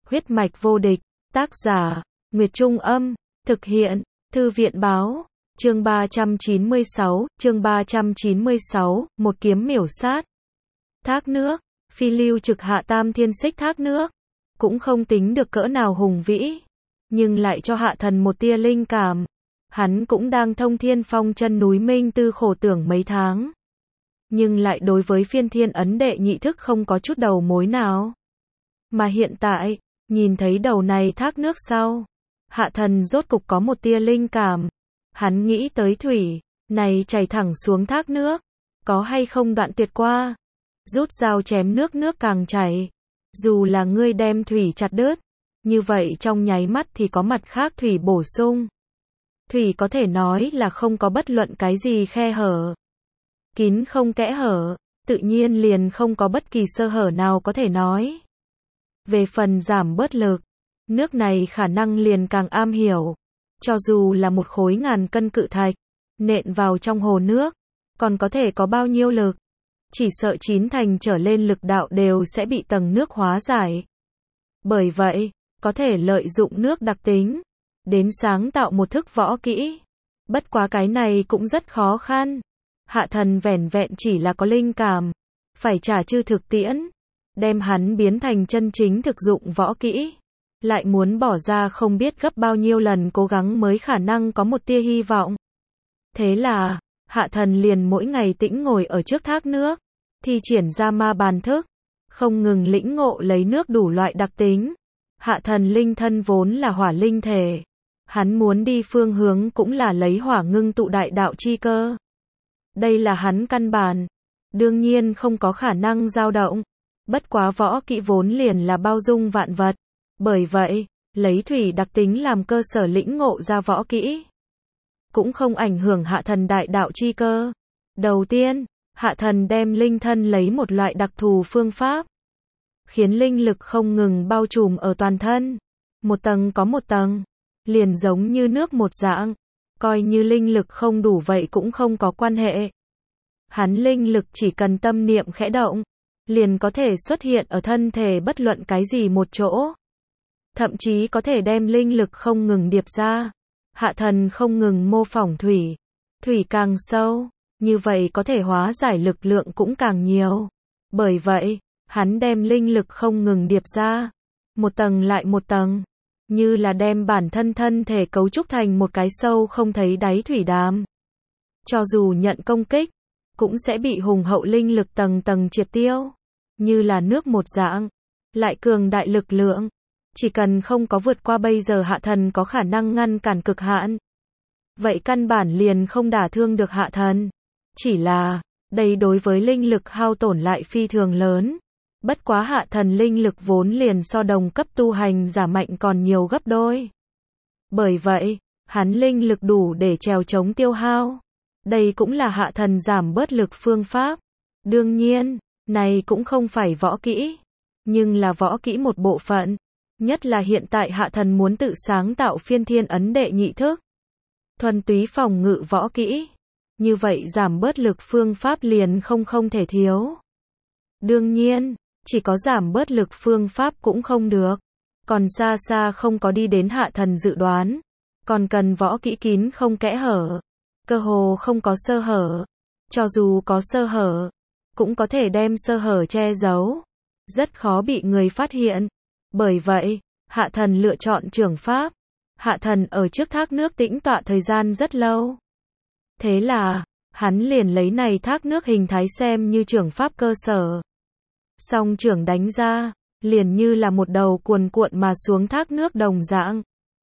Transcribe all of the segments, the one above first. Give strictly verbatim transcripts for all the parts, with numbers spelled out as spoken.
Huyết mạch vô địch, tác giả, Nguyệt Trung Âm, thực hiện, Thư viện báo, chương ba trăm chín mươi sáu, chương ba trăm chín mươi sáu, một kiếm miểu sát. Thác nước, phi lưu trực hạ tam thiên xích thác nước, cũng không tính được cỡ nào hùng vĩ, nhưng lại cho hạ thần một tia linh cảm. Hắn cũng đang thông thiên phong chân núi Minh Tư khổ tưởng mấy tháng, nhưng lại đối với phiên thiên ấn đệ nhị thức không có chút đầu mối nào. Mà hiện tại, nhìn thấy đầu này thác nước sau, hạ thần rốt cục có một tia linh cảm. Hắn nghĩ tới thủy này chảy thẳng xuống thác nước, có hay không đoạn tuyệt qua, rút dao chém nước nước càng chảy. Dù là ngươi đem thủy chặt đứt, như vậy trong nháy mắt thì có mặt khác thủy bổ sung. Thủy có thể nói là không có bất luận cái gì khe hở, kín không kẽ hở, tự nhiên liền không có bất kỳ sơ hở nào có thể nói. Về phần giảm bớt lực, nước này khả năng liền càng am hiểu. Cho dù là một khối ngàn cân cự thạch, nện vào trong hồ nước, còn có thể có bao nhiêu lực. Chỉ sợ chín thành trở lên lực đạo đều sẽ bị tầng nước hóa giải. Bởi vậy, có thể lợi dụng nước đặc tính, đến sáng tạo một thức võ kỹ. Bất quá cái này cũng rất khó khăn. Hạ thần vẻn vẹn chỉ là có linh cảm, phải trả chư thực tiễn, đem hắn biến thành chân chính thực dụng võ kỹ. Lại muốn bỏ ra không biết gấp bao nhiêu lần cố gắng mới khả năng có một tia hy vọng. Thế là, hạ thần liền mỗi ngày tĩnh ngồi ở trước thác nước, thi triển ra ma bàn thức, không ngừng lĩnh ngộ lấy nước đủ loại đặc tính. Hạ thần linh thân vốn là hỏa linh thể, hắn muốn đi phương hướng cũng là lấy hỏa ngưng tụ đại đạo chi cơ. Đây là hắn căn bản, đương nhiên không có khả năng dao động. Bất quá võ kỹ vốn liền là bao dung vạn vật. Bởi vậy, lấy thủy đặc tính làm cơ sở lĩnh ngộ ra võ kỹ, cũng không ảnh hưởng hạ thần đại đạo chi cơ. Đầu tiên, hạ thần đem linh thân lấy một loại đặc thù phương pháp, khiến linh lực không ngừng bao trùm ở toàn thân. Một tầng có một tầng, liền giống như nước một dạng. Coi như linh lực không đủ vậy cũng không có quan hệ. Hắn linh lực chỉ cần tâm niệm khẽ động, liền có thể xuất hiện ở thân thể bất luận cái gì một chỗ. Thậm chí có thể đem linh lực không ngừng điệp ra. Hạ thần không ngừng mô phỏng thủy. Thủy càng sâu, như vậy có thể hóa giải lực lượng cũng càng nhiều. Bởi vậy, hắn đem linh lực không ngừng điệp ra, một tầng lại một tầng, như là đem bản thân thân thể cấu trúc thành một cái sâu không thấy đáy thủy đàm. Cho dù nhận công kích, cũng sẽ bị hùng hậu linh lực tầng tầng triệt tiêu. Như là nước một dạng, lại cường đại lực lượng. Chỉ cần không có vượt qua bây giờ hạ thần có khả năng ngăn cản cực hạn, vậy căn bản liền không đả thương được hạ thần. Chỉ là, đây đối với linh lực hao tổn lại phi thường lớn. Bất quá hạ thần linh lực vốn liền so đồng cấp tu hành giả mạnh còn nhiều gấp đôi. Bởi vậy, hắn linh lực đủ để trèo chống tiêu hao. Đây cũng là hạ thần giảm bớt lực phương pháp. Đương nhiên, này cũng không phải võ kỹ, nhưng là võ kỹ một bộ phận. Nhất là hiện tại hạ thần muốn tự sáng tạo phiên thiên ấn đệ nhị thức, thuần túy phòng ngự võ kỹ. Như vậy giảm bớt lực phương pháp liền không không thể thiếu. Đương nhiên, chỉ có giảm bớt lực phương pháp cũng không được. Còn xa xa không có đi đến hạ thần dự đoán. Còn cần võ kỹ kín không kẽ hở. Cơ hồ không có sơ hở. Cho dù có sơ hở, cũng có thể đem sơ hở che giấu. Rất khó bị người phát hiện. Bởi vậy, hạ thần lựa chọn trưởng pháp. Hạ thần ở trước thác nước tĩnh tọa thời gian rất lâu. Thế là, hắn liền lấy này thác nước hình thái xem như trưởng pháp cơ sở. Song trưởng đánh ra, liền như là một đầu cuồn cuộn mà xuống thác nước đồng dạng.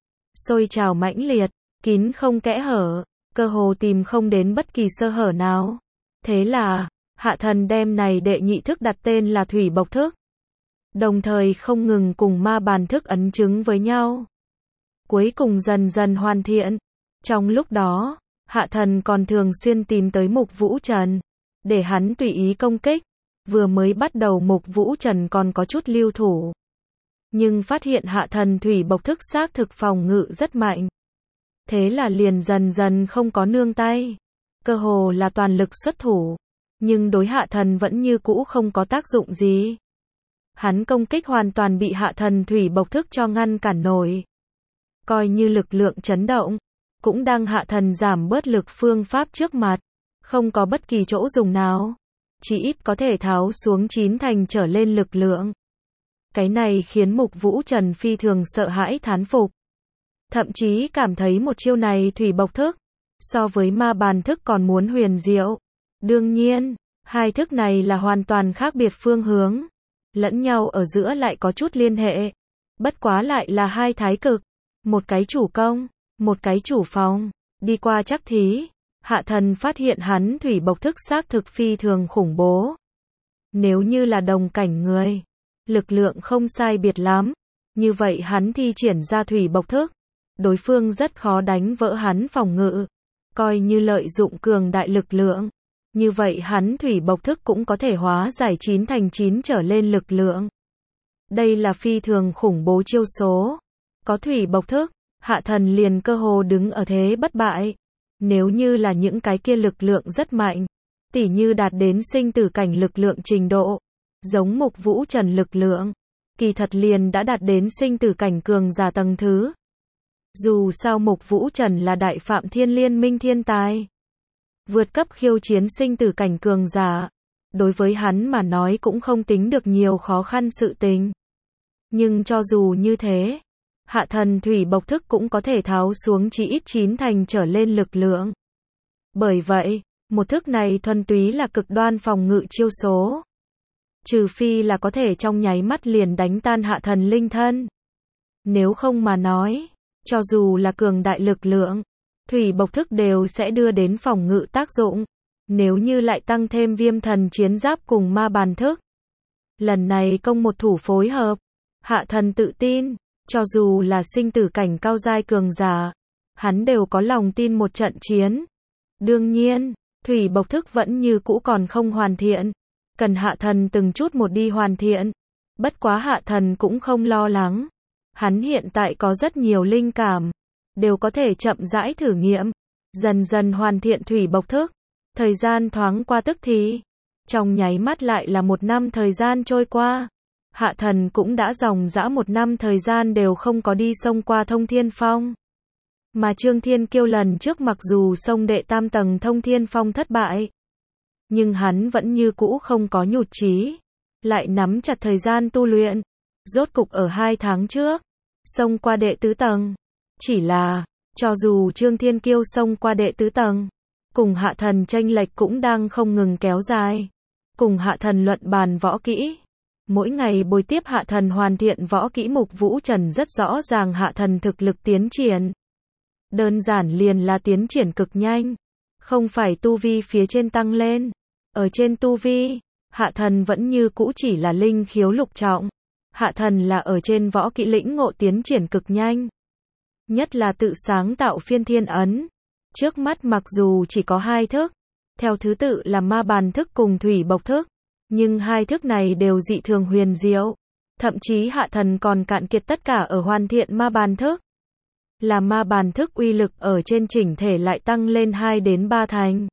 Sôi trào mãnh liệt, kín không kẽ hở, cơ hồ tìm không đến bất kỳ sơ hở nào. Thế là, hạ thần đem này đệ nhị thức đặt tên là thủy bộc thức. Đồng thời không ngừng cùng ma bàn thức ấn chứng với nhau. Cuối cùng dần dần hoàn thiện. Trong lúc đó, hạ thần còn thường xuyên tìm tới Mục Vũ Trần, để hắn tùy ý công kích. Vừa mới bắt đầu Mục Vũ Trần còn có chút lưu thủ, nhưng phát hiện hạ thần thủy bộc thức xác thực phòng ngự rất mạnh. Thế là liền dần dần không có nương tay. Cơ hồ là toàn lực xuất thủ. Nhưng đối hạ thần vẫn như cũ không có tác dụng gì. hắn công kích hoàn toàn bị Hạ Thần thủy bộc thức cho ngăn cản nổi. Coi như lực lượng chấn động, cũng đang Hạ Thần giảm bớt lực phương pháp trước mặt, không có bất kỳ chỗ dùng nào, chỉ ít có thể tháo xuống chín thành trở lên lực lượng. Cái này khiến Mục Vũ Trần phi thường sợ hãi thán phục. Thậm chí cảm thấy một chiêu này thủy bộc thức, so với ma bàn thức còn muốn huyền diệu. Đương nhiên, hai thức này là hoàn toàn khác biệt phương hướng, lẫn nhau ở giữa lại có chút liên hệ. Bất quá lại là hai thái cực, một cái chủ công, một cái chủ phòng. Đi qua chắc thí, Hạ Thần phát hiện hắn thủy bộc thức xác thực phi thường khủng bố. Nếu như là đồng cảnh người, lực lượng không sai biệt lắm, như vậy hắn thi triển ra thủy bộc thức, đối phương rất khó đánh vỡ hắn phòng ngự. Coi như lợi dụng cường đại lực lượng, như vậy hắn thủy bộc thức cũng có thể hóa giải chín thành chín trở lên lực lượng. Đây là phi thường khủng bố chiêu số. Có thủy bộc thức, Hạ Thần liền cơ hồ đứng ở thế bất bại. Nếu như là những cái kia lực lượng rất mạnh, tỉ như đạt đến sinh tử cảnh lực lượng trình độ, giống Mục Vũ Trần lực lượng, kỳ thật liền đã đạt đến sinh tử cảnh cường giả tầng thứ. Dù sao Mục Vũ Trần là đại phạm thiên liên minh thiên tài, vượt cấp khiêu chiến sinh tử cảnh cường giả, đối với hắn mà nói cũng không tính được nhiều khó khăn sự tình. Nhưng cho dù như thế, Hạ Thần thủy bộc thức cũng có thể tháo xuống chỉ ít chín thành trở lên lực lượng. Bởi vậy, một thức này thuần túy là cực đoan phòng ngự chiêu số. Trừ phi là có thể trong nháy mắt liền đánh tan Hạ Thần linh thân. Nếu không mà nói, cho dù là cường đại lực lượng, thủy bộc thức đều sẽ đưa đến phòng ngự tác dụng. Nếu như lại tăng thêm viêm thần chiến giáp cùng ma bàn thức, lần này công một thủ phối hợp, Hạ Thần tự tin, cho dù là sinh tử cảnh cao giai cường giả, hắn đều có lòng tin một trận chiến. Đương nhiên, thủy bộc thức vẫn như cũ còn không hoàn thiện, cần Hạ Thần từng chút một đi hoàn thiện. Bất quá Hạ Thần cũng không lo lắng. Hắn hiện tại có rất nhiều linh cảm, đều có thể chậm rãi thử nghiệm, dần dần hoàn thiện thủy bộc thức. Thời gian thoáng qua tức thì, trong nháy mắt lại là một năm thời gian trôi qua. Hạ Thần cũng đã dòng dã một năm thời gian đều không có đi xông qua Thông Thiên Phong. Mà Trương Thiên Kiêu lần trước mặc dù xông đệ tam tầng Thông Thiên Phong thất bại, nhưng hắn vẫn như cũ không có nhụt chí, lại nắm chặt thời gian tu luyện. Rốt cục ở hai tháng trước, xông qua đệ tứ tầng. Chỉ là, cho dù Trương Thiên Kiêu xông qua đệ tứ tầng, cùng Hạ Thần chênh lệch cũng đang không ngừng kéo dài. Cùng Hạ Thần luận bàn võ kỹ, mỗi ngày bồi tiếp Hạ Thần hoàn thiện võ kỹ. Mục Vũ Trần rất rõ ràng Hạ Thần thực lực tiến triển. Đơn giản liền là tiến triển cực nhanh, không phải tu vi phía trên tăng lên. Ở trên tu vi, Hạ Thần vẫn như cũ chỉ là linh khiếu lục trọng. Hạ Thần là ở trên võ kỹ lĩnh ngộ tiến triển cực nhanh. Nhất là tự sáng tạo phiên thiên ấn. Trước mắt mặc dù chỉ có hai thức, theo thứ tự là ma bàn thức cùng thủy bộc thức, nhưng hai thức này đều dị thường huyền diệu. Thậm chí Hạ Thần còn cạn kiệt tất cả ở hoàn thiện ma bàn thức. Là ma bàn thức uy lực ở trên chỉnh thể lại tăng lên hai đến ba thành.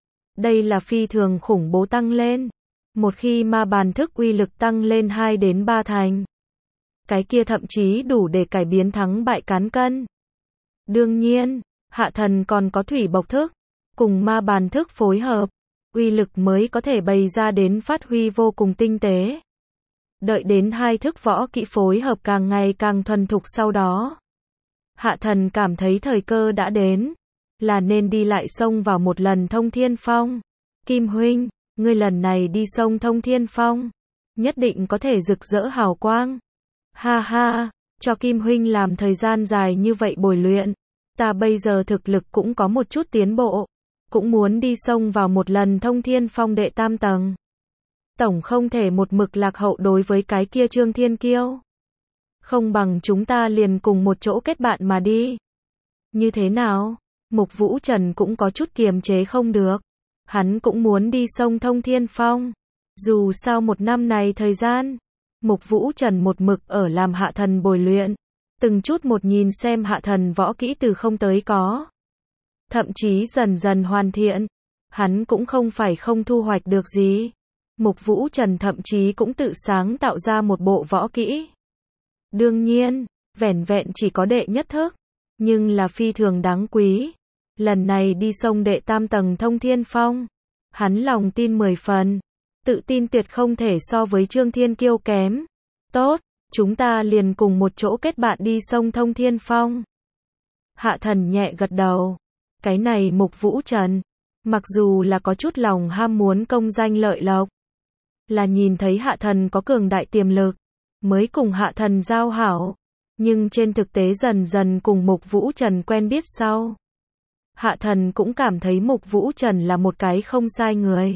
Đây là phi thường khủng bố tăng lên. Một khi ma bàn thức uy lực tăng lên hai đến ba thành, cái kia thậm chí đủ để cải biến thắng bại cán cân. Đương nhiên, Hạ Thần còn có thủy bộc thức, cùng ma bàn thức phối hợp, uy lực mới có thể bày ra đến phát huy vô cùng tinh tế. Đợi đến hai thức võ kỹ phối hợp càng ngày càng thuần thục sau đó, Hạ Thần cảm thấy thời cơ đã đến, là nên đi lại xông vào một lần Thông Thiên Phong. Kim huynh, ngươi lần này đi xông Thông Thiên Phong, nhất định có thể rực rỡ hào quang. Ha ha, cho Kim huynh làm thời gian dài như vậy bồi luyện, ta bây giờ thực lực cũng có một chút tiến bộ, cũng muốn đi xông vào một lần Thông Thiên Phong đệ tam tầng. Tổng không thể một mực lạc hậu đối với cái kia Trương Thiên Kiêu. Không bằng chúng ta liền cùng một chỗ kết bạn mà đi. Như thế nào? Mục Vũ Trần cũng có chút kiềm chế không được. Hắn cũng muốn đi xông Thông Thiên Phong. Dù sao một năm này thời gian, Mục Vũ Trần một mực ở làm Hạ Thần bồi luyện, từng chút một nhìn xem Hạ Thần võ kỹ từ không tới có. Thậm chí dần dần hoàn thiện, hắn cũng không phải không thu hoạch được gì. Mục Vũ Trần thậm chí cũng tự sáng tạo ra một bộ võ kỹ. Đương nhiên, vẻn vẹn chỉ có đệ nhất thức, nhưng là phi thường đáng quý. Lần này đi sông đệ tam tầng thông thiên phong, hắn lòng tin mười phần, tự tin tuyệt không thể so với Trương Thiên Kiêu kém. Tốt, chúng ta liền cùng một chỗ kết bạn đi sông thông thiên phong. Hạ Thần nhẹ gật đầu. Cái này Mục Vũ Trần, mặc dù là có chút lòng ham muốn công danh lợi lộc, là nhìn thấy Hạ Thần có cường đại tiềm lực, mới cùng Hạ Thần giao hảo, nhưng trên thực tế dần dần cùng Mục Vũ Trần quen biết sau. Hạ Thần cũng cảm thấy Mục Vũ Trần là một cái không sai người,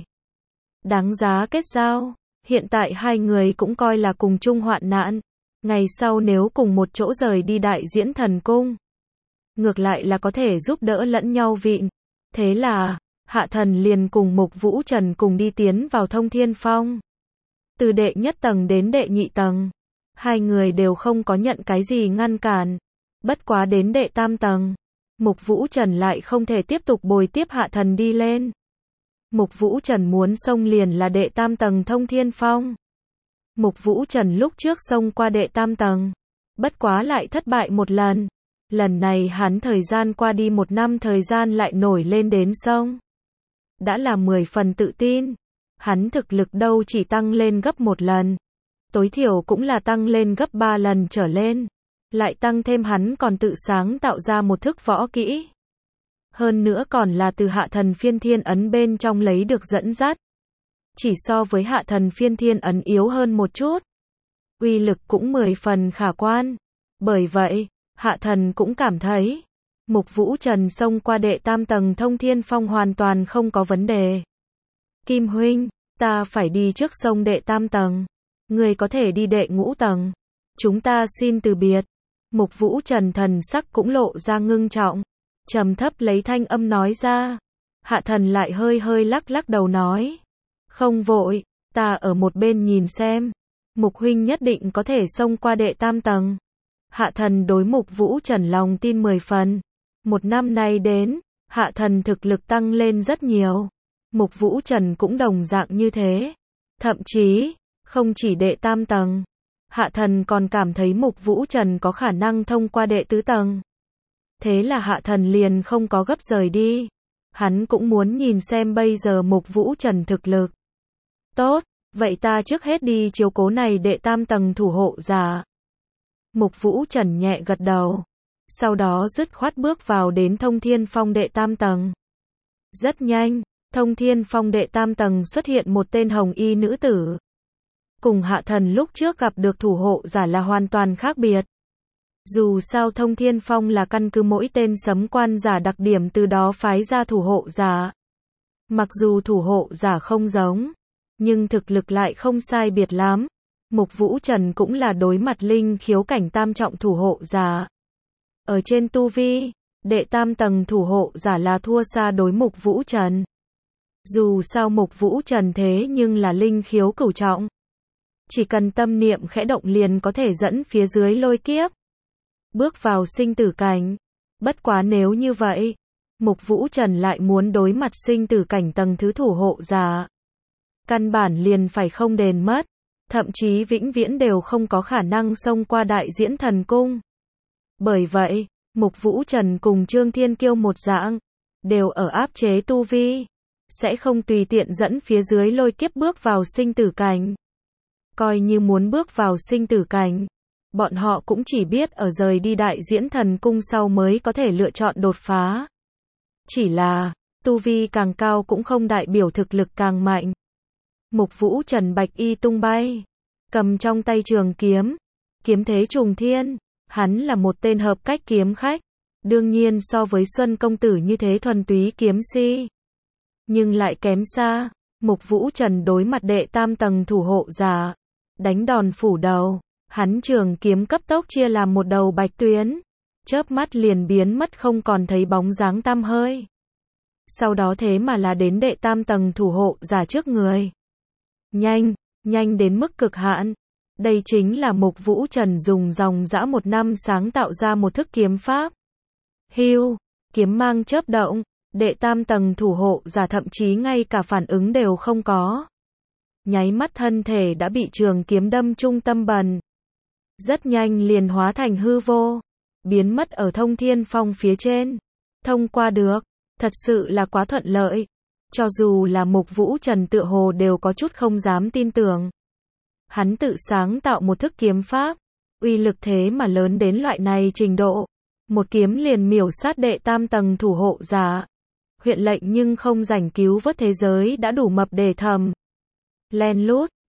đáng giá kết giao. Hiện tại hai người cũng coi là cùng chung hoạn nạn, ngày sau nếu cùng một chỗ rời đi Đại Diễn Thần Cung, ngược lại là có thể giúp đỡ lẫn nhau vịn. Thế là, Hạ Thần liền cùng Mục Vũ Trần cùng đi tiến vào Thông Thiên Phong. Từ đệ nhất tầng đến đệ nhị tầng, hai người đều không có nhận cái gì ngăn cản. Bất quá đến đệ tam tầng, Mục Vũ Trần lại không thể tiếp tục bồi tiếp Hạ Thần đi lên. Mục Vũ Trần muốn xông liền là đệ tam tầng Thông Thiên Phong. Mục Vũ Trần lúc trước xông qua đệ tam tầng, bất quá lại thất bại một lần. Lần này hắn thời gian qua đi một năm thời gian lại nổi lên đến sông. Đã là mười phần tự tin. Hắn thực lực đâu chỉ tăng lên gấp một lần, tối thiểu cũng là tăng lên gấp ba lần trở lên. Lại tăng thêm hắn còn tự sáng tạo ra một thức võ kỹ. Hơn nữa còn là từ Hạ Thần Phiên Thiên Ấn bên trong lấy được dẫn dắt. Chỉ so với Hạ Thần Phiên Thiên Ấn yếu hơn một chút, uy lực cũng mười phần khả quan. Bởi vậy, Hạ Thần cũng cảm thấy, Mục Vũ Trần xông qua đệ tam tầng Thông Thiên Phong hoàn toàn không có vấn đề. Kim huynh, ta phải đi trước sông đệ tam tầng, người có thể đi đệ ngũ tầng. Chúng ta xin từ biệt. Mục Vũ Trần thần sắc cũng lộ ra ngưng trọng, trầm thấp lấy thanh âm nói ra. Hạ Thần lại hơi hơi lắc lắc đầu nói, không vội, ta ở một bên nhìn xem. Mục huynh nhất định có thể xông qua đệ tam tầng. Hạ Thần đối Mục Vũ Trần lòng tin mười phần. Một năm nay đến, Hạ Thần thực lực tăng lên rất nhiều. Mục Vũ Trần cũng đồng dạng như thế. Thậm chí, không chỉ đệ tam tầng, Hạ Thần còn cảm thấy Mục Vũ Trần có khả năng thông qua đệ tứ tầng. Thế là Hạ Thần liền không có gấp rời đi. Hắn cũng muốn nhìn xem bây giờ Mục Vũ Trần thực lực. Tốt, vậy ta trước hết đi chiếu cố này đệ tam tầng thủ hộ giả. Mục Vũ Trần nhẹ gật đầu. Sau đó dứt khoát bước vào đến Thông Thiên Phong đệ tam tầng. Rất nhanh, Thông Thiên Phong đệ tam tầng xuất hiện một tên hồng y nữ tử. Cùng Hạ Thần lúc trước gặp được thủ hộ giả là hoàn toàn khác biệt. Dù sao Thông Thiên Phong là căn cứ mỗi tên sấm quan giả đặc điểm từ đó phái ra thủ hộ giả. Mặc dù thủ hộ giả không giống, nhưng thực lực lại không sai biệt lắm. Mục Vũ Trần cũng là đối mặt linh khiếu cảnh tam trọng thủ hộ giả. Ở trên tu vi, đệ tam tầng thủ hộ giả là thua xa đối Mục Vũ Trần. Dù sao Mục Vũ Trần thế nhưng là linh khiếu cửu trọng. Chỉ cần tâm niệm khẽ động liền có thể dẫn phía dưới lôi kiếp, bước vào sinh tử cảnh. Bất quá nếu như vậy, Mục Vũ Trần lại muốn đối mặt sinh tử cảnh tầng thứ thủ hộ giả, căn bản liền phải không đền mất, thậm chí vĩnh viễn đều không có khả năng xông qua Đại Diễn Thần Cung. Bởi vậy, Mục Vũ Trần cùng Trương Thiên Kiêu một dạng, đều ở áp chế tu vi, sẽ không tùy tiện dẫn phía dưới lôi kiếp bước vào sinh tử cảnh. Coi như muốn bước vào sinh tử cảnh, bọn họ cũng chỉ biết ở rời đi Đại Diễn Thần Cung sau mới có thể lựa chọn đột phá. Chỉ là, tu vi càng cao cũng không đại biểu thực lực càng mạnh. Mục Vũ Trần bạch y tung bay, cầm trong tay trường kiếm, kiếm thế trùng thiên. Hắn là một tên hợp cách kiếm khách, đương nhiên so với Xuân công tử như thế thuần túy kiếm si, nhưng lại kém xa. Mục Vũ Trần đối mặt đệ tam tầng thủ hộ giả, đánh đòn phủ đầu, hắn trường kiếm cấp tốc chia làm một đầu bạch tuyến, chớp mắt liền biến mất không còn thấy bóng dáng tăm hơi. Sau đó thế mà là đến đệ tam tầng thủ hộ giả trước người. Nhanh, nhanh đến mức cực hạn. Đây chính là Mục Vũ Trần dùng dòng dã một năm sáng tạo ra một thức kiếm pháp. Hưu, kiếm mang chớp động, đệ tam tầng thủ hộ giả thậm chí ngay cả phản ứng đều không có. nháy mắt thân thể đã bị trường kiếm đâm trung tâm bần. Rất nhanh liền hóa thành hư vô, biến mất ở Thông Thiên Phong phía trên. Thông qua được, thật sự là quá thuận lợi. Cho dù là Mục Vũ Trần tựa hồ đều có chút không dám tin tưởng. Hắn tự sáng tạo một thức kiếm pháp, uy lực thế mà lớn đến loại này trình độ. Một kiếm liền miểu sát đệ tam tầng thủ hộ giả. Huyện lệnh nhưng không rảnh cứu vớt thế giới đã đủ mập để thầm. Len lút,